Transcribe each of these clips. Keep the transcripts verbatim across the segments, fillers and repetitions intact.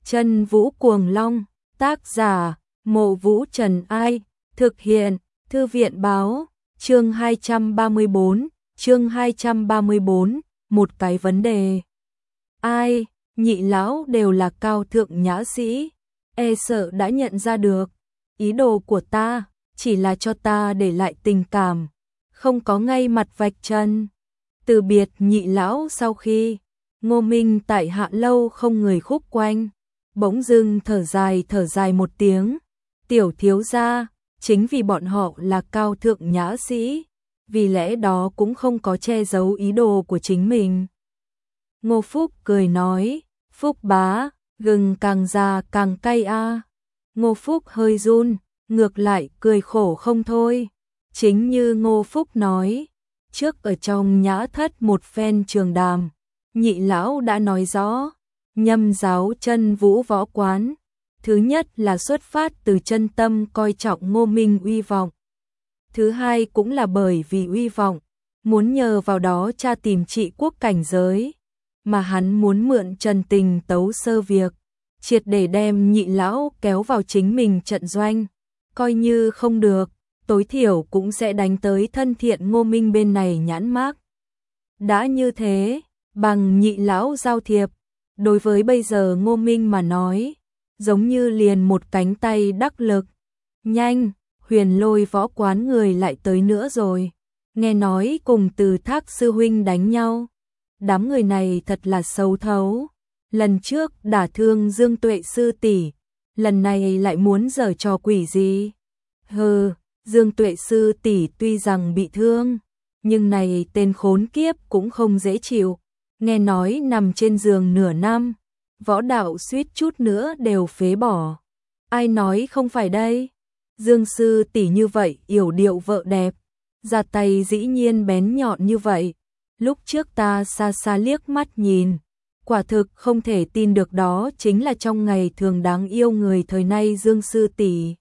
Chân Vũ Cuồng Long, tác giả, Mộ Vũ Trần Ai, thực hiện, Thư viện Báo, chương hai trăm ba mươi bốn, chương hai trăm ba mươi bốn, một cái vấn đề. Ai, nhị lão đều là cao thượng nhã sĩ, e sợ đã nhận ra được, ý đồ của ta, chỉ là cho ta để lại tình cảm, không có ngay mặt vạch chân. Từ biệt nhị lão sau khi, Ngô Minh tại Hạ Lâu không người khúc quanh, bỗng dưng thở dài thở dài một tiếng, tiểu thiếu gia, chính vì bọn họ là cao thượng nhã sĩ, vì lẽ đó cũng không có che giấu ý đồ của chính mình. Ngô Phúc cười nói, Phúc bá, gừng càng già càng cay a. À. Ngô Phúc hơi run, ngược lại cười khổ không thôi. Chính như Ngô Phúc nói, trước ở trong nhã thất một phen trường đàm, nhị lão đã nói rõ, Nhâm giáo Chân Vũ võ quán, thứ nhất là xuất phát từ chân tâm coi trọng Ngô Minh uy vọng. Thứ hai cũng là bởi vì uy vọng, muốn nhờ vào đó tra tìm trị quốc cảnh giới, mà hắn muốn mượn Trần Tình tấu sơ việc, triệt để đem nhị lão kéo vào chính mình trận doanh, coi như không được, tối thiểu cũng sẽ đánh tới thân thiện Ngô Minh bên này nhãn mác. Đã như thế, bằng nhị lão giao thiệp, đối với bây giờ Ngô Minh mà nói, giống như liền một cánh tay đắc lực. Nhanh, Huyền Lôi võ quán người lại tới nữa rồi, nghe nói cùng Từ Thác sư huynh đánh nhau. Đám người này thật là xấu thấu, lần trước đả thương Dương Tuệ sư tỷ, lần này lại muốn giở trò quỷ gì? Hừ, Dương Tuệ sư tỷ tuy rằng bị thương, nhưng này tên khốn kiếp cũng không dễ chịu, nghe nói nằm trên giường nửa năm, võ đạo suýt chút nữa đều phế bỏ. Ai nói không phải đây? Dương sư tỷ như vậy yểu điệu vợ đẹp, ra tay dĩ nhiên bén nhọn như vậy. Lúc trước ta xa xa liếc mắt nhìn, quả thực không thể tin được đó chính là trong ngày thường đáng yêu người thời nay Dương sư tỷ.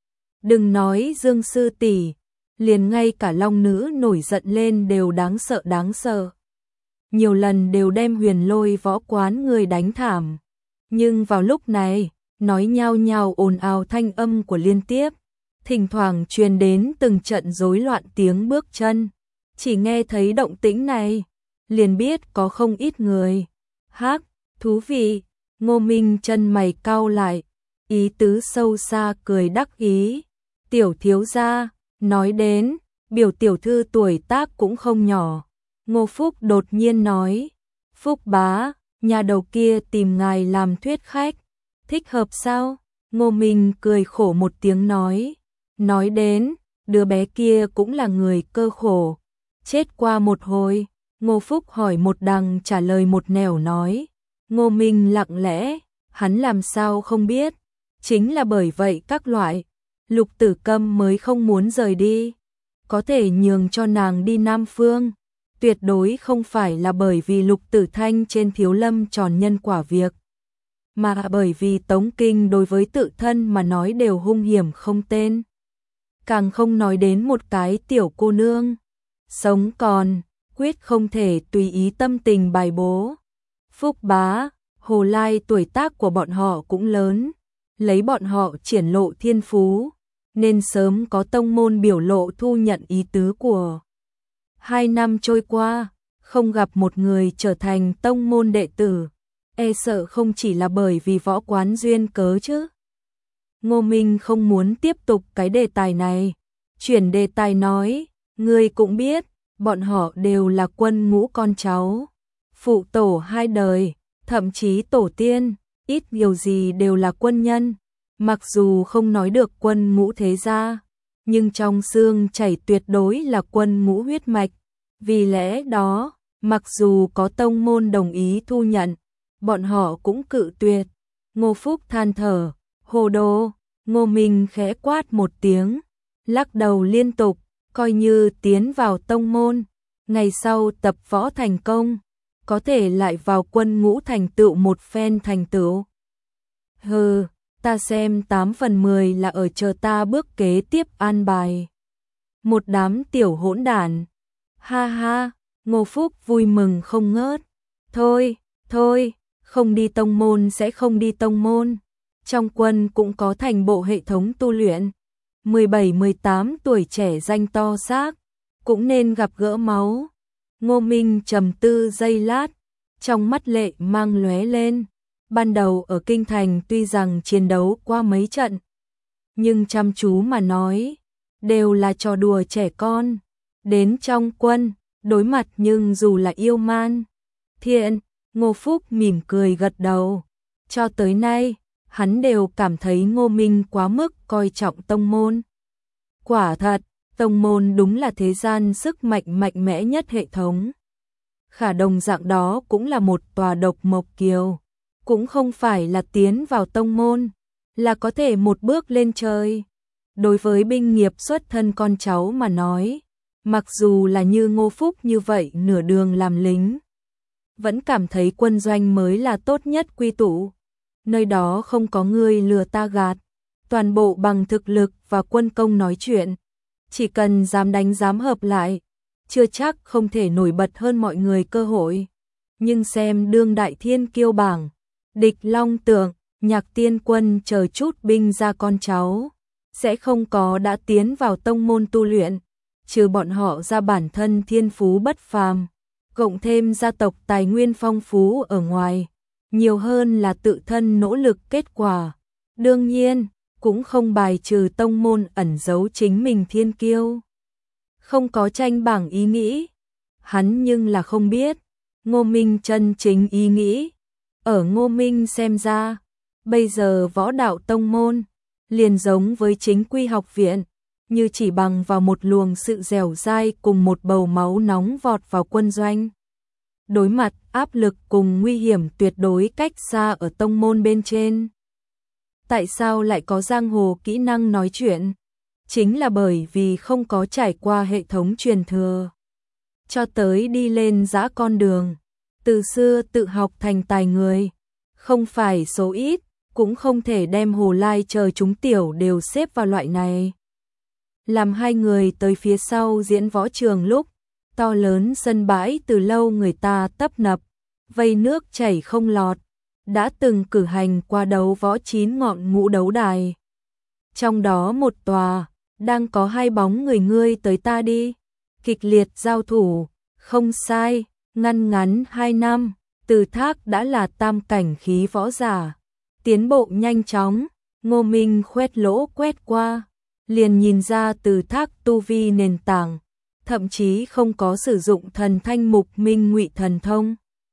Đừng nói Dương sư tỷ, liền ngay cả long nữ nổi giận lên đều đáng sợ đáng sợ. Nhiều lần đều đem Huyền Lôi võ quán người đánh thảm. Nhưng vào lúc này, nói nhao nhao ồn ào thanh âm của liên tiếp, thỉnh thoảng truyền đến từng trận rối loạn tiếng bước chân. Chỉ nghe thấy động tĩnh này, liền biết có không ít người. Hắc, thú vị, Ngô Minh chân mày cau lại, ý tứ sâu xa cười đắc ý. Tiểu thiếu gia, nói đến, biểu tiểu thư tuổi tác cũng không nhỏ. Ngô Phúc đột nhiên nói, Phúc bá, nhà đầu kia tìm ngài làm thuyết khách, thích hợp sao? Ngô Minh cười khổ một tiếng nói, nói đến, đứa bé kia cũng là người cơ khổ. Chết qua một hồi, Ngô Phúc hỏi một đằng trả lời một nẻo nói. Ngô Minh lặng lẽ, hắn làm sao không biết. Chính là bởi vậy các loại, Lục Tử Câm mới không muốn rời đi. Có thể nhường cho nàng đi Nam Phương, tuyệt đối không phải là bởi vì Lục Tử Thanh trên Thiếu Lâm tròn nhân quả việc, mà bởi vì Tống Kinh đối với tự thân mà nói đều hung hiểm không tên. Càng không nói đến một cái tiểu cô nương. Sống còn, quyết không thể tùy ý tâm tình bài bố. Phúc bá, Hồ Lai tuổi tác của bọn họ cũng lớn, lấy bọn họ triển lộ thiên phú, nên sớm có tông môn biểu lộ thu nhận ý tứ của. Hai năm trôi qua, không gặp một người trở thành tông môn đệ tử, e sợ không chỉ là bởi vì võ quán duyên cớ chứ. Ngô Minh không muốn tiếp tục cái đề tài này, chuyển đề tài nói. Ngươi cũng biết, bọn họ đều là quân ngũ con cháu, phụ tổ hai đời, thậm chí tổ tiên, ít nhiều gì đều là quân nhân. Mặc dù không nói được quân ngũ thế gia, nhưng trong xương chảy tuyệt đối là quân ngũ huyết mạch. Vì lẽ đó, mặc dù có tông môn đồng ý thu nhận, bọn họ cũng cự tuyệt. Ngô Phúc than thở, hồ đồ. Ngô Minh khẽ quát một tiếng, lắc đầu liên tục. Coi như tiến vào tông môn, ngày sau tập võ thành công, có thể lại vào quân ngũ thành tựu một phen thành tựu. Hừ, ta xem tám phần mười là ở chờ ta bước kế tiếp an bài. Một đám tiểu hỗn đản. Ha ha, Ngô Phúc vui mừng không ngớt. Thôi, thôi, Không đi tông môn sẽ không đi tông môn. Trong quân cũng có thành bộ hệ thống tu luyện. mười bảy mười tám tuổi trẻ danh to xác, cũng nên gặp gỡ máu. Ngô Minh trầm tư giây lát, trong mắt lệ mang lóe lên. Ban đầu ở kinh thành tuy rằng chiến đấu qua mấy trận, nhưng chăm chú mà nói, đều là trò đùa trẻ con. Đến trong quân, đối mặt nhưng dù là yêu man. Thiện, Ngô Phúc mỉm cười gật đầu. Cho tới nay, hắn đều cảm thấy Ngô Minh quá mức coi trọng tông môn. Quả thật, tông môn đúng là thế gian sức mạnh mạnh mẽ nhất hệ thống. Khả đồng dạng đó cũng là một tòa độc mộc kiều. Cũng không phải là tiến vào tông môn, là có thể một bước lên trời. Đối với binh nghiệp xuất thân con cháu mà nói, mặc dù là như Ngô Phúc như vậy nửa đường làm lính, vẫn cảm thấy quân doanh mới là tốt nhất quy tụ. Nơi đó không có người lừa ta gạt, toàn bộ bằng thực lực và quân công nói chuyện. Chỉ cần dám đánh dám hợp lại, chưa chắc không thể nổi bật hơn mọi người cơ hội. Nhưng xem đương đại thiên kiêu bảng, Địch Long Tượng, Nhạc Tiên Quân chờ chút binh ra con cháu, sẽ không có đã tiến vào tông môn tu luyện, trừ bọn họ ra bản thân thiên phú bất phàm, cộng thêm gia tộc tài nguyên phong phú ở ngoài, nhiều hơn là tự thân nỗ lực kết quả. Đương nhiên, cũng không bài trừ tông môn ẩn giấu chính mình thiên kiêu. Không có tranh bảng ý nghĩ, hắn nhưng là không biết, Ngô Minh chân chính ý nghĩ. Ở Ngô Minh xem ra, bây giờ võ đạo tông môn, liền giống với chính quy học viện, như chỉ bằng vào một luồng sự dẻo dai cùng một bầu máu nóng vọt vào quân doanh. Đối mặt áp lực cùng nguy hiểm tuyệt đối cách xa ở tông môn bên trên. Tại sao lại có giang hồ kỹ năng nói chuyện? Chính là bởi vì không có trải qua hệ thống truyền thừa. Cho tới đi lên dã con đường, từ xưa tự học thành tài người, không phải số ít, cũng không thể đem Hồ Lai chờ chúng tiểu đều xếp vào loại này. Làm hai người tới phía sau diễn võ trường lúc, to lớn sân bãi từ lâu người ta tấp nập, vây nước chảy không lọt, đã từng cử hành qua đấu võ chín ngọn ngũ đấu đài. Trong đó một tòa, đang có hai bóng người ngươi tới ta đi, kịch liệt giao thủ, không sai, ngăn ngắn hai năm, Từ Thác đã là tam cảnh khí võ giả. Tiến bộ nhanh chóng, Ngô Minh khoét lỗ quét qua, liền nhìn ra Từ Thác tu vi nền tảng, thậm chí không có sử dụng thần thanh mục minh ngụy thần thông.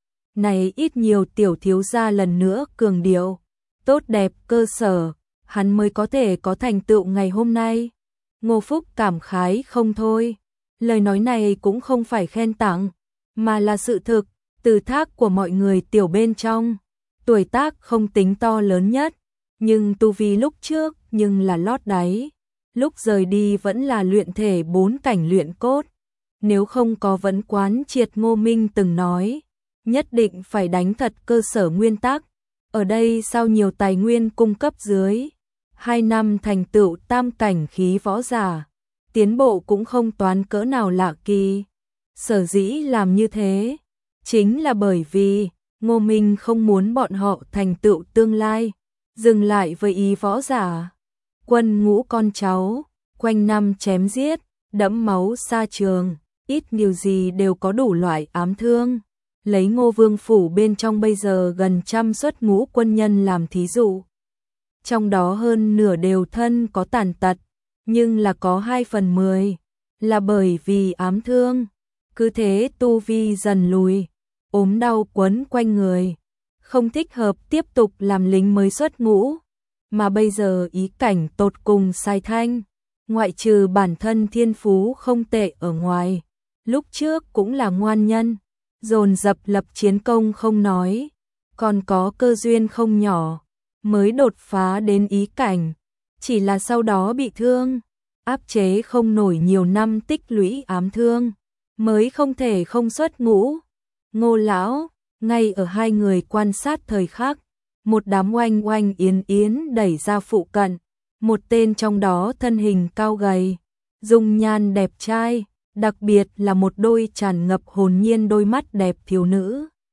Này ít nhiều tiểu thiếu gia lần nữa cường điệu, tốt đẹp cơ sở, hắn mới có thể có thành tựu ngày hôm nay. Ngô Phúc cảm khái không thôi, lời nói này cũng không phải khen tặng, mà là sự thực. Từ Thác của mọi người tiểu bên trong, tuổi tác không tính to lớn nhất, nhưng tu vi lúc trước nhưng là lót đáy, lúc rời đi vẫn là luyện thể bốn cảnh luyện cốt. Nếu không có vấn quán triệt Ngô Minh từng nói, nhất định phải đánh thật cơ sở nguyên tắc. Ở đây sau nhiều tài nguyên cung cấp dưới, hai năm thành tựu tam cảnh khí võ giả, tiến bộ cũng không toán cỡ nào lạ kỳ. Sở dĩ làm như thế, chính là bởi vì Ngô Minh không muốn bọn họ thành tựu tương lai, dừng lại với ý võ giả. Quân ngũ con cháu, quanh năm chém giết, đẫm máu xa trường, ít nhiều gì đều có đủ loại ám thương. Lấy Ngô Vương phủ bên trong bây giờ gần trăm xuất ngũ quân nhân làm thí dụ. Trong đó hơn nửa đều thân có tàn tật, nhưng là có hai phần mười, là bởi vì ám thương. Cứ thế tu vi dần lùi, ốm đau quấn quanh người, không thích hợp tiếp tục làm lính mới xuất ngũ, mà bây giờ ý cảnh tột cùng sai thanh, ngoại trừ bản thân thiên phú không tệ ở ngoài, lúc trước cũng là ngoan nhân, dồn dập lập chiến công không nói, còn có cơ duyên không nhỏ, mới đột phá đến ý cảnh, chỉ là sau đó bị thương, áp chế không nổi nhiều năm tích lũy ám thương, mới không thể không xuất ngũ. Ngô lão, ngay ở hai người quan sát thời khắc, một đám oanh oanh yến yến đẩy ra phụ cận, một tên trong đó thân hình cao gầy, dung nhan đẹp trai, đặc biệt là một đôi tràn ngập hồn nhiên đôi mắt đẹp thiếu nữ.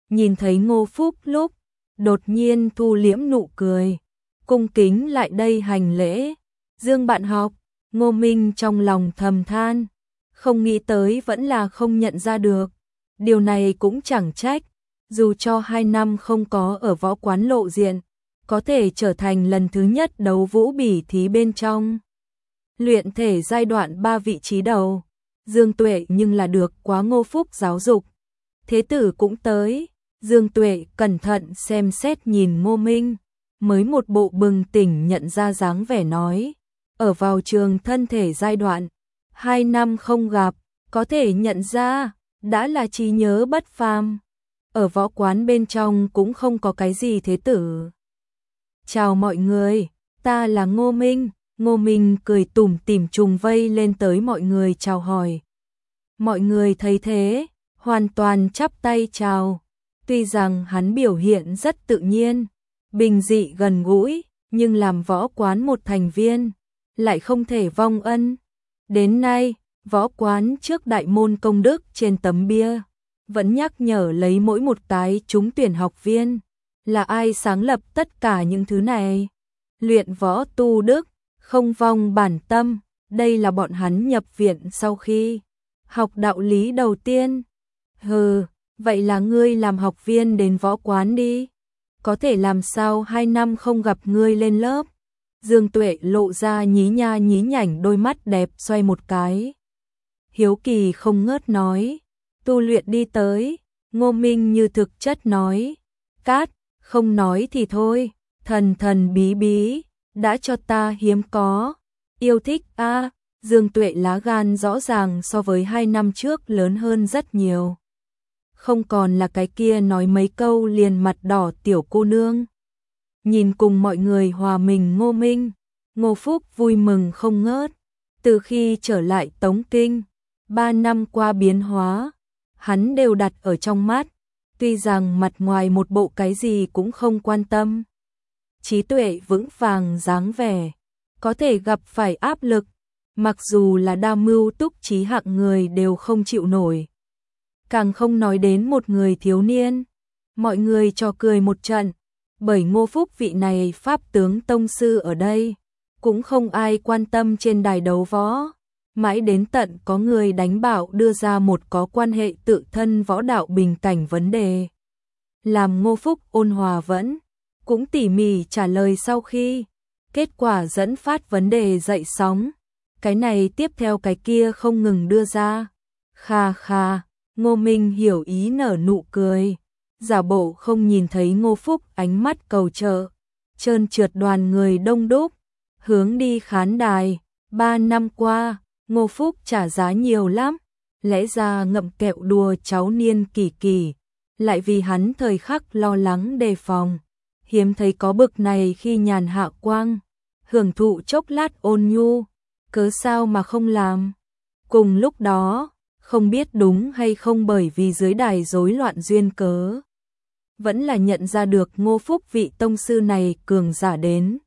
nhìn thấy Ngô Phúc lúc, đột nhiên thu liễm nụ cười, cung kính lại đây hành lễ. Dương bạn học, Ngô Minh trong lòng thầm than, không nghĩ tới vẫn là không nhận ra được. Điều này cũng chẳng trách, dù cho hai năm không có ở võ quán lộ diện, có thể trở thành lần thứ nhất đấu vũ bỉ thí bên trong luyện thể giai đoạn ba vị trí đầu. Dương Tuệ nhưng là được quá Ngô Phúc giáo dục. Thế tử cũng tới, Dương Tuệ cẩn thận xem xét nhìn Ngô Minh, mới một bộ bừng tỉnh nhận ra dáng vẻ nói, ở vào trường thân thể giai đoạn, hai năm không gặp, có thể nhận ra, đã là trí nhớ bất phàm. Ở võ quán bên trong cũng không có cái gì thế tử. Chào mọi người, ta là Ngô Minh. Ngô Minh cười tủm tỉm trùng vây lên tới mọi người chào hỏi. Mọi người thấy thế, hoàn toàn chắp tay chào. Tuy rằng hắn biểu hiện rất tự nhiên, bình dị gần gũi, nhưng làm võ quán một thành viên, lại không thể vong ân. Đến nay, võ quán trước đại môn công đức trên tấm bia, vẫn nhắc nhở lấy mỗi một cái trúng tuyển học viên, là ai sáng lập tất cả những thứ này. Luyện võ tu đức, không vong bản tâm, đây là bọn hắn nhập viện sau khi học đạo lý đầu tiên. Hừ, vậy là ngươi làm học viên đến võ quán đi, có thể làm sao hai năm không gặp ngươi lên lớp. Dương Tuệ lộ ra nhí nha nhí nhảnh đôi mắt đẹp xoay một cái. Hiếu kỳ không ngớt nói, tu luyện đi tới. Ngô Minh như thực chất nói, cát, không nói thì thôi, thần thần bí bí, đã cho ta hiếm có, yêu thích a. À, Dương Tuệ lá gan rõ ràng so với hai năm trước lớn hơn rất nhiều. Không còn là cái kia nói mấy câu liền mặt đỏ tiểu cô nương. Nhìn cùng mọi người hòa mình Ngô Minh, Ngô Phúc vui mừng không ngớt. Từ khi trở lại Tống Kinh, ba năm qua biến hóa, hắn đều đặt ở trong mắt. Tuy rằng mặt ngoài một bộ cái gì cũng không quan tâm, trí tuệ vững vàng dáng vẻ, có thể gặp phải áp lực, mặc dù là đa mưu túc trí hạng người đều không chịu nổi. Càng không nói đến một người thiếu niên. Mọi người trò cười một trận, bởi Ngô Phúc vị này pháp tướng tông sư ở đây, cũng không ai quan tâm trên đài đấu võ. Mãi đến tận có người đánh bảo đưa ra một có quan hệ tự thân võ đạo bình cảnh vấn đề, làm Ngô Phúc ôn hòa vẫn, cũng tỉ mỉ trả lời sau khi, kết quả dẫn phát vấn đề dậy sóng. Cái này tiếp theo cái kia không ngừng đưa ra. Kha kha, Ngô Minh hiểu ý nở nụ cười, giả bộ không nhìn thấy Ngô Phúc ánh mắt cầu trợ. Trơn trượt đoàn người đông đúc, hướng đi khán đài. Ba năm qua, Ngô Phúc trả giá nhiều lắm, lẽ ra ngậm kẹo đùa cháu niên kỳ kỳ, lại vì hắn thời khắc lo lắng đề phòng, hiếm thấy có bực này khi nhàn hạ quang, hưởng thụ chốc lát ôn nhu, cớ sao mà không làm. Cùng lúc đó, không biết đúng hay không bởi vì dưới đài rối loạn duyên cớ, vẫn là nhận ra được Ngô Phúc vị tông sư này cường giả đến.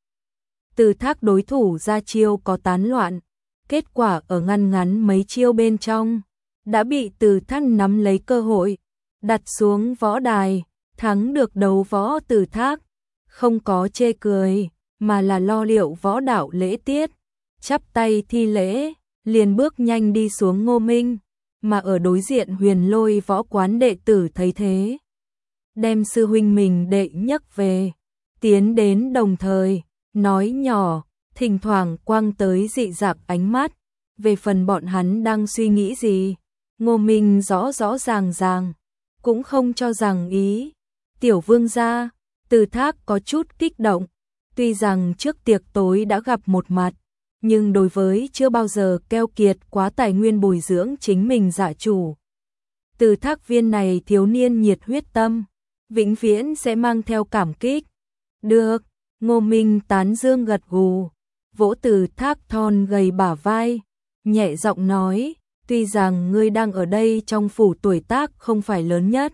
Từ Thác đối thủ ra chiêu có tán loạn, kết quả ở ngăn ngắn mấy chiêu bên trong, đã bị Từ Thác nắm lấy cơ hội, đặt xuống võ đài, thắng được đấu võ. Từ Thác không có chê cười, mà là lo liệu võ đạo lễ tiết, chắp tay thi lễ, liền bước nhanh đi xuống Ngô Minh, mà ở đối diện Huyền Lôi võ quán đệ tử thấy thế, đem sư huynh mình đệ nhấc về, tiến đến đồng thời, nói nhỏ, thỉnh thoảng quăng tới dị dạng ánh mắt, về phần bọn hắn đang suy nghĩ gì, Ngô Minh rõ rõ ràng ràng, cũng không cho rằng ý. Tiểu vương gia, Từ Thác có chút kích động, tuy rằng trước tiệc tối đã gặp một mặt, nhưng đối với chưa bao giờ keo kiệt quá tài nguyên bồi dưỡng chính mình giả chủ. Từ Thác viên này thiếu niên nhiệt huyết tâm, vĩnh viễn sẽ mang theo cảm kích. Được, Ngô Minh tán dương gật gù, vỗ Từ Thác thon gầy bả vai, nhẹ giọng nói, tuy rằng ngươi đang ở đây trong phủ tuổi tác không phải lớn nhất,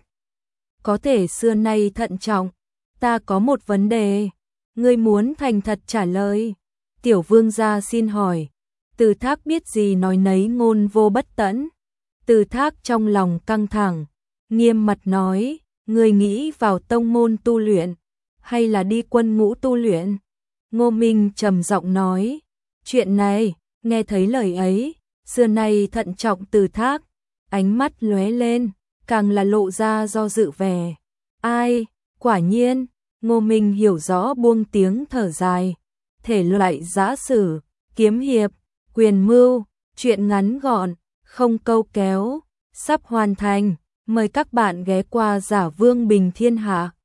có thể xưa nay thận trọng, ta có một vấn đề, ngươi muốn thành thật trả lời. Tiểu vương gia xin hỏi. Từ Thác biết gì nói nấy ngôn vô bất tẫn. Từ Thác trong lòng căng thẳng, nghiêm mặt nói, Người nghĩ vào tông môn tu luyện, hay là đi quân ngũ tu luyện? Ngô Minh trầm giọng nói, chuyện này, nghe thấy lời ấy, xưa nay thận trọng Từ Thác, ánh mắt lóe lên, càng là lộ ra do dự vẻ. Ai, quả nhiên, Ngô Minh hiểu rõ buông tiếng thở dài, thể loại giã sử, kiếm hiệp, quyền mưu, chuyện ngắn gọn, không câu kéo, sắp hoàn thành, mời các bạn ghé qua Giả Vương Bình Thiên Hạ.